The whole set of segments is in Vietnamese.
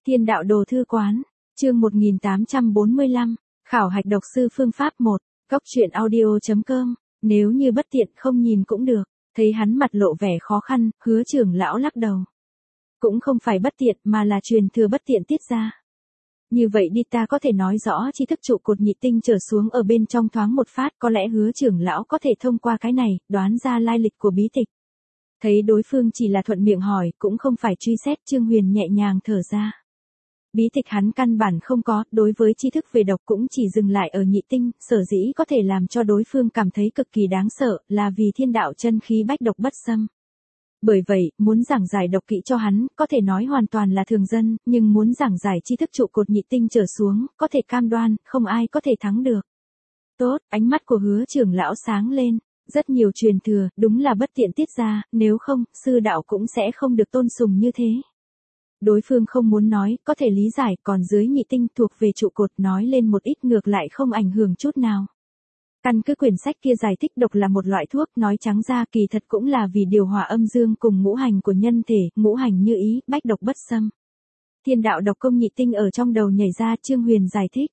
Thiên đạo đồ thư quán, chương 1845, khảo hạch độc sư phương pháp 1, góc truyện audio.com, nếu như bất tiện không nhìn cũng được, thấy hắn mặt lộ vẻ khó khăn, Hứa trưởng lão lắc đầu. Cũng không phải bất tiện mà là truyền thừa bất tiện tiết ra. Như vậy đi, ta có thể nói rõ tri thức trụ cột nhị tinh trở xuống ở bên trong thoáng một phát, có lẽ Hứa trưởng lão có thể thông qua cái này, đoán ra lai lịch của bí tịch. Thấy đối phương chỉ là thuận miệng hỏi, cũng không phải truy xét, Trương Huyền nhẹ nhàng thở ra. Bí tịch hắn căn bản không có, đối với tri thức về độc cũng chỉ dừng lại ở nhị tinh, sở dĩ có thể làm cho đối phương cảm thấy cực kỳ đáng sợ, là vì thiên đạo chân khí bách độc bất xâm. Bởi vậy, muốn giảng giải độc kỹ cho hắn, có thể nói hoàn toàn là thường dân, nhưng muốn giảng giải tri thức trụ cột nhị tinh trở xuống, có thể cam đoan, không ai có thể thắng được. Tốt, ánh mắt của Hứa trưởng lão sáng lên, rất nhiều truyền thừa, đúng là bất tiện tiết ra, nếu không, sư đạo cũng sẽ không được tôn sùng như thế. Đối phương không muốn nói, có thể lý giải, còn dưới nhị tinh thuộc về trụ cột nói lên một ít ngược lại không ảnh hưởng chút nào. Căn cứ quyển sách kia giải thích độc là một loại thuốc, nói trắng ra kỳ thật cũng là vì điều hòa âm dương cùng ngũ hành của nhân thể, ngũ hành như ý, bách độc bất xâm. Thiên đạo độc công nhị tinh ở trong đầu nhảy ra, Trương Huyền giải thích.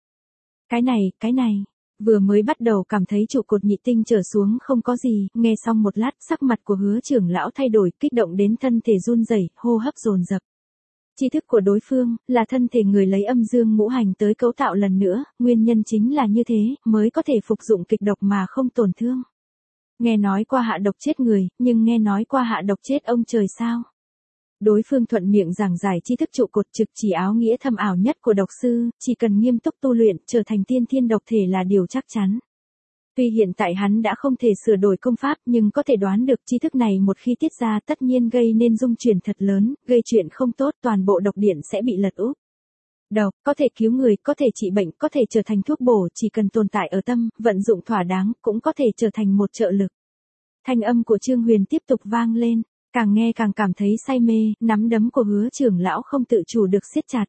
Cái này, vừa mới bắt đầu cảm thấy trụ cột nhị tinh trở xuống không có gì, nghe xong một lát, sắc mặt của Hứa trưởng lão thay đổi, kích động đến thân thể run rẩy, hô hấp dồn dập. Tri thức của đối phương, là thân thể người lấy âm dương ngũ hành tới cấu tạo lần nữa, nguyên nhân chính là như thế, mới có thể phục dụng kịch độc mà không tổn thương. Nghe nói qua hạ độc chết người, nhưng nghe nói qua hạ độc chết ông trời sao? Đối phương thuận miệng giảng giải tri thức trụ cột trực chỉ áo nghĩa thâm ảo nhất của độc sư, chỉ cần nghiêm túc tu luyện, trở thành tiên thiên độc thể là điều chắc chắn. Tuy hiện tại hắn đã không thể sửa đổi công pháp, nhưng có thể đoán được tri thức này một khi tiết ra tất nhiên gây nên dung chuyển thật lớn, gây chuyện không tốt, toàn bộ độc điện sẽ bị lật úp. Độc, có thể cứu người, có thể trị bệnh, có thể trở thành thuốc bổ, chỉ cần tồn tại ở tâm, vận dụng thỏa đáng, cũng có thể trở thành một trợ lực. Thanh âm của Trương Huyền tiếp tục vang lên, càng nghe càng cảm thấy say mê, nắm đấm của Hứa trưởng lão không tự chủ được siết chặt.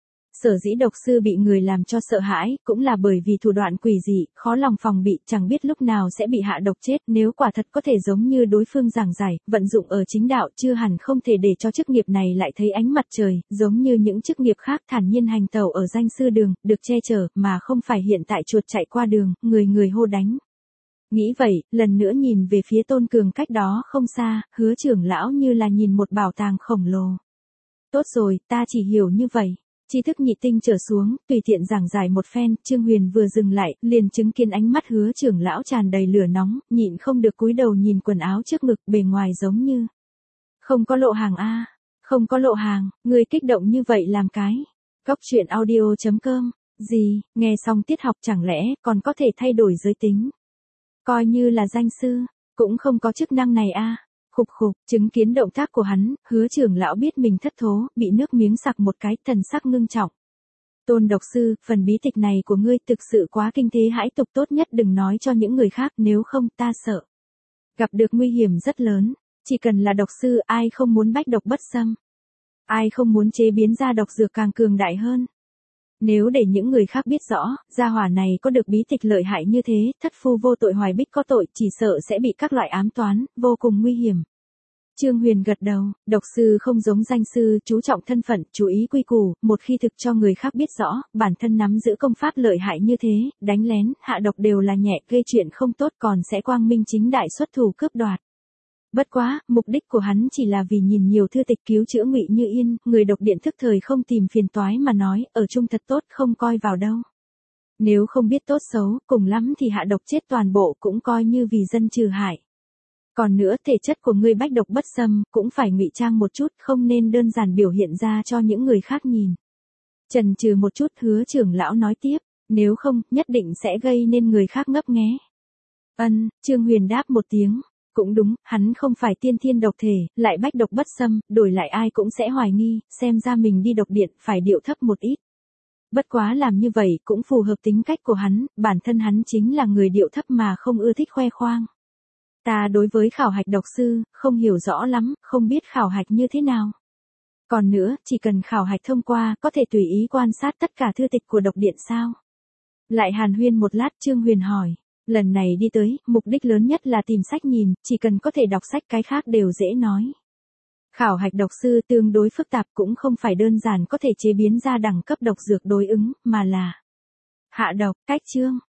Sở dĩ độc sư bị người làm cho sợ hãi, cũng là bởi vì thủ đoạn quỷ dị, khó lòng phòng bị, chẳng biết lúc nào sẽ bị hạ độc chết, nếu quả thật có thể giống như đối phương giảng giải, vận dụng ở chính đạo, chưa hẳn không thể để cho chức nghiệp này lại thấy ánh mặt trời, giống như những chức nghiệp khác thản nhiên hành tẩu ở danh sư đường, được che chở, mà không phải hiện tại chuột chạy qua đường, người hô đánh. Nghĩ vậy, lần nữa nhìn về phía Tôn Cường cách đó không xa, Hứa trưởng lão như là nhìn một bảo tàng khổng lồ. Tốt rồi, ta chỉ hiểu như vậy. Tri thức nhị tinh trở xuống, tùy tiện giảng giải một phen, Trương Huyền vừa dừng lại, liền chứng kiến ánh mắt Hứa trưởng lão tràn đầy lửa nóng, nhịn không được cúi đầu nhìn quần áo trước ngực, bề ngoài giống như không có lộ hàng a, không có lộ hàng, người kích động như vậy làm cái. Góc truyện audio.com, gì, nghe xong tiết học chẳng lẽ còn có thể thay đổi giới tính. Coi như là danh sư, cũng không có chức năng này a. Khục khục, chứng kiến động tác của hắn, Hứa trưởng lão biết mình thất thố, bị nước miếng sặc một cái, thần sắc ngưng trọng. Tôn độc sư, phần bí tịch này của ngươi thực sự quá kinh thế hãi tục, tốt nhất đừng nói cho những người khác, nếu không ta sợ. Gặp được nguy hiểm rất lớn, chỉ cần là độc sư, ai không muốn bách độc bất xâm. Ai không muốn chế biến ra độc dược càng cường đại hơn. Nếu để những người khác biết rõ, gia hỏa này có được bí tịch lợi hại như thế, thất phu vô tội hoài bích có tội, chỉ sợ sẽ bị các loại ám toán, vô cùng nguy hiểm. Trương Huyền gật đầu, độc sư không giống danh sư, chú trọng thân phận, chú ý quy củ, một khi thực cho người khác biết rõ, bản thân nắm giữ công pháp lợi hại như thế, đánh lén, hạ độc đều là nhẹ, gây chuyện không tốt còn sẽ quang minh chính đại xuất thủ cướp đoạt. Bất quá, mục đích của hắn chỉ là vì nhìn nhiều thư tịch cứu chữa Ngụy Như Yên, người độc điện thức thời không tìm phiền toái mà nói, ở chung thật tốt không coi vào đâu. Nếu không biết tốt xấu, cùng lắm thì hạ độc chết toàn bộ cũng coi như vì dân trừ hại. Còn nữa, thể chất của ngươi bách độc bất xâm, cũng phải ngụy trang một chút, không nên đơn giản biểu hiện ra cho những người khác nhìn. Chần chừ một chút, Hứa trưởng lão nói tiếp, nếu không, nhất định sẽ gây nên người khác ngấp nghé. Trương Huyền đáp một tiếng. Cũng đúng, hắn không phải tiên thiên độc thể, lại bách độc bất xâm, đổi lại ai cũng sẽ hoài nghi, xem ra mình đi độc điện, phải điệu thấp một ít. Bất quá làm như vậy cũng phù hợp tính cách của hắn, bản thân hắn chính là người điệu thấp mà không ưa thích khoe khoang. Ta đối với khảo hạch độc sư, không hiểu rõ lắm, không biết khảo hạch như thế nào. Còn nữa, chỉ cần khảo hạch thông qua, có thể tùy ý quan sát tất cả thư tịch của độc điện sao? Lại hàn huyên một lát, Trương Huyền hỏi. Lần này đi tới, mục đích lớn nhất là tìm sách nhìn, chỉ cần có thể đọc sách cái khác đều dễ nói. Khảo hạch độc sư tương đối phức tạp, cũng không phải đơn giản có thể chế biến ra đẳng cấp độc dược đối ứng, mà là hạ độc, cách chương,